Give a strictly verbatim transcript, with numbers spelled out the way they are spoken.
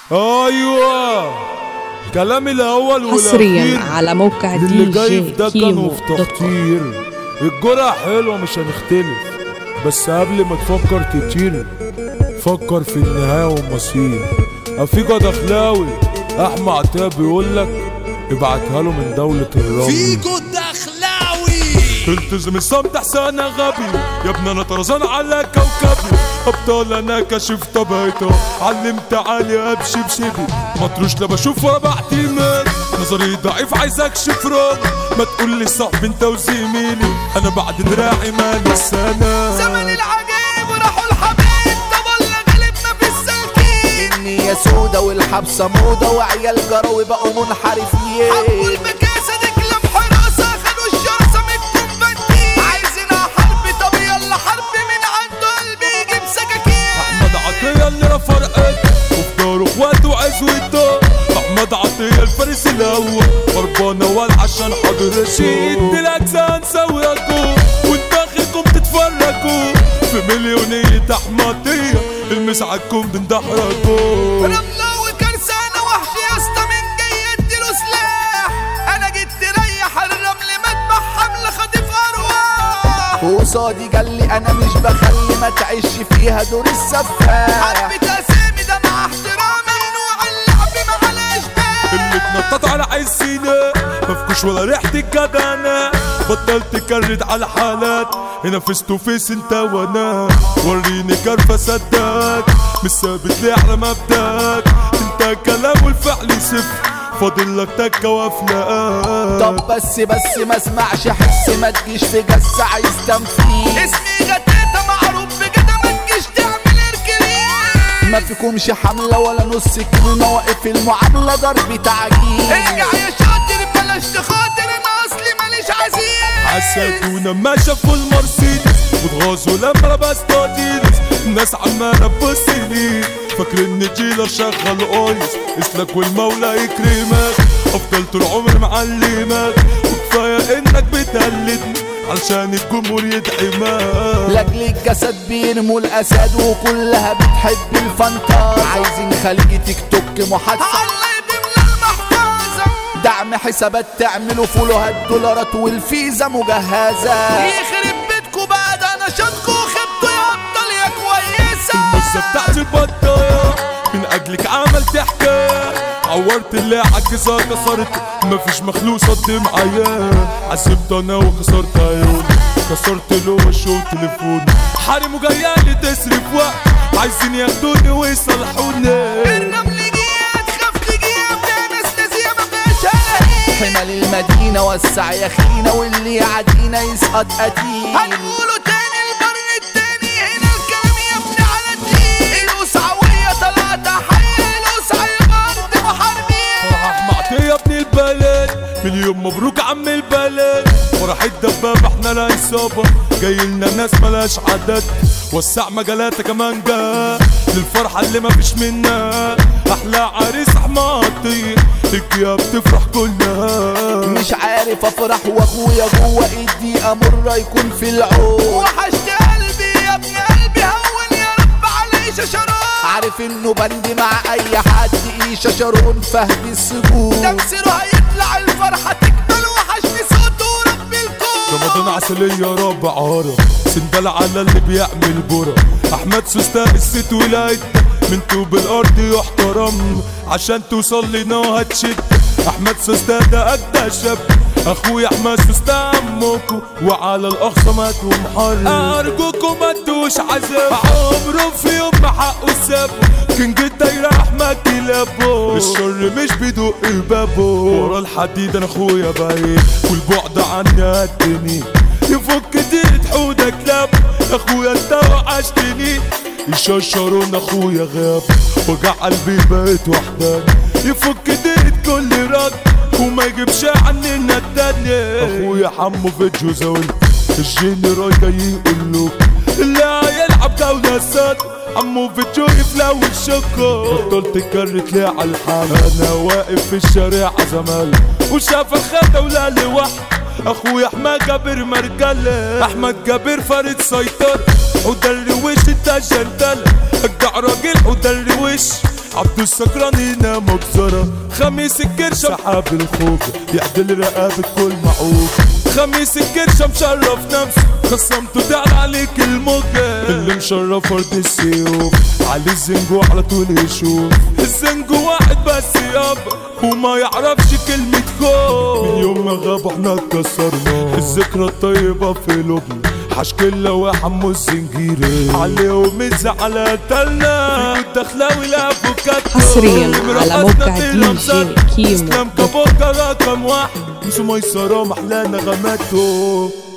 ايوه كلامي الاول حصريا على موقع دي اللي جاي جي في ده كانوا في تخطير. الجرعة حلوة مش هنختلف، بس قبل ما تفكر تطير فكر في النهاية والمصير. افيجا دخلاوي احمد عطيه بيقولك ابعتها له من دولة الراوي. فيجو دخلاوي التزم الصمت احسن غبي يا ابني، انا طرزان على كوكبي ابطال انا كشف طبيعته، علمت علي ابشي بشبي مطروش لا بشوف ولا بعتمد، نظري ضعيف عايز اكشف راب، ما تقول لي صاحبي انت وزميلي انا بعد دراعي مالي السنة. زمن العجيب وراحوا الحبيب طبلنا قلبنا في السلكين، النية سودا والحبسة موضة وعيال جراوي بقوا منحرفين، حبوا المكاسة دكلم حراسة خدوا الشرسة من الكومبانتين، عايزينها حرب طب يلا حرب من عنده قلبي يجيب سكاكين. احمد عطيه اللي رفع رقبته وفي داره اخواته وعزوته، احمد عطيه الفارس الاول خربانه ولا عشان حضرته، شد الاجزاء نسويكوا وانت اخركم تتفرجوا في مليونيه احمد عطيه المسعدكم بندحرجوا. رملاوي كرسانة وحش يا اسطى من جاي اديله سلاح، انا جيت تريح الرمل مذبح حمل خاطف ارواح، وقصادي جالي انا مش بخلي ما تعيش فيها دور السفاح، حبة اسامي ده مع احترامي نوع اللعب مع الاشباح، اللي اتنطط على عزينا مفكوش ولا ريحة الجدعنة، بطلت كرد على حالات هنا فيس تو فيس انت وانا، وريني كرفة صدقك مش ثابت ليه على مبدأك، انت كلام والفعل صفر فاضل لك تكة وافلاقات. طب بس بس ما اسمعش حس ما تجيش في جس عايز تنفيذ، اسمي جتاتة معروف بجد ما تجيش تعمل اركلين، ما فيكمش حملة ولا نص كلمة واقف المعاملة ضرب تعجيل، ارجع يا شاطر بلاش تخاطر انا اصلي ماليش عزيز، حسيتونا ما شافوا المرسيدس واتغاظوا لما لبست اديداس، الناس عمالة تبصلي فاكرني جيلر شغل قايس، اسلك والمولى يكرمك افضل طول عمري معلمك، وكفاية انك بتقلدني علشان الجمهور يدعمك. لاجل الجسد بيرموا الاسد وكلها بتحب الفانتازا، عايزين خليجي تيك توك محادثة الله يديم المحفظة، دعم حسابات تعملوا فولوهات دولارات والفيزا مجهزة، يخرب بيتكو بقى ده نشاطكو خبطوا يا ابطال يا كويسة، المزة بتاعت البطاية من اجلك عملت حكاية، عورت اللي عكسها كسرت مفيش مخلوق صد معايا، عذبت انا وكسرت عيوني كسرت له وشه وتليفوني، حريمه جايالي تصرف وقت عايزين ياخدوني ويصلحوني، الرمل جيات خاف تجيب ده ناس ناسية ما فيهاش هلاهي، حمل المدينة وسع يا خينا واللي يعدينا يسقط قتيل، هنقوله تاني القرن التاني هنا الكلام يا ابني على الدين، الوسعوية طلعت حي الوسع الارض محاربين، فرح معطي يا ابن البلد مليون مبروك عم البلد، فرح الدبابة احنا لا اصابة جاي لنا ناس ملاش عدد، وسع مجالاتها كمان جا للفرحة اللي ما فيش منها، احلى عريس احمد عطيه الجياب تفرح كلها، مش عارف افرح واخويا جوه ايدي امر يكون في العون، وحشت قلبي يا ابن قلبي هون يا رب علي ششرون، عارف انه بندي مع اي حد ايشا شارون فهد السجون، تمثيله هيطلع الفرحة تكمل وحشني صوته ورب الكون، رمضان عسلية رابع عرب سندال على اللي بيعمل برا، احمد سوسته الست ولايتنا من طوب الارض يحترم عشان توصل لنا وهتشد، احمد سوسته ده اجدع شاب اخويا احمد سوسته عمكو وعلى الاقصى مات ومحرم، ارجوكم ما تدوش عذاب عمره في يوم ما حقه سابه، كينج الدايره احمد كلابه الشر مش بيدق بابه، ورا الحديد انا اخويا بعيد والبعد عني قدني، يفك ديت حودك لاب اخويا انت وحشتني، يششرون اخويا غاب وجع قلبي بقيت وحداني، يفك ديت كل رد وما يجيبش عني النداني، اخويا حمو فيديو زاول الجنرال جاي يقول اللي هيلعب جولة سد عمو فيديو يفلو الشكر، بطلت كرت لي على الحال انا واقف في الشارع زمال وشاف الخدة ولا لوحد، اخويا احمد جابر مرجله احمد جابر فرد سيطر حوده الرويش انت جنتله اجدع راجل حوده الرويش عبد السكران هنا مجزرة. خميس الكرشة سحاب الخوف يعدل رقابة كل معوف. خميس الكرشة مشرف نفسه خصمته تعلى عليك الموجة. اللي مشرف ارض السيوف علي الزنجو على طول يشوف. الزنجو واحد بس يابا وما يعرفش كلمة خوف. من يوم ما غابوا احنا اتكسرنا الذكرى الطيبة في قلوبنا. حشكلة وحمو الزنجيري عليهم الزعل قتلنا. في الدخلاوي لافوكاتو حصريا على موقع دي جي كيمو اسلام كابوكا رقم واحد مش ميسرة محلى نغماته.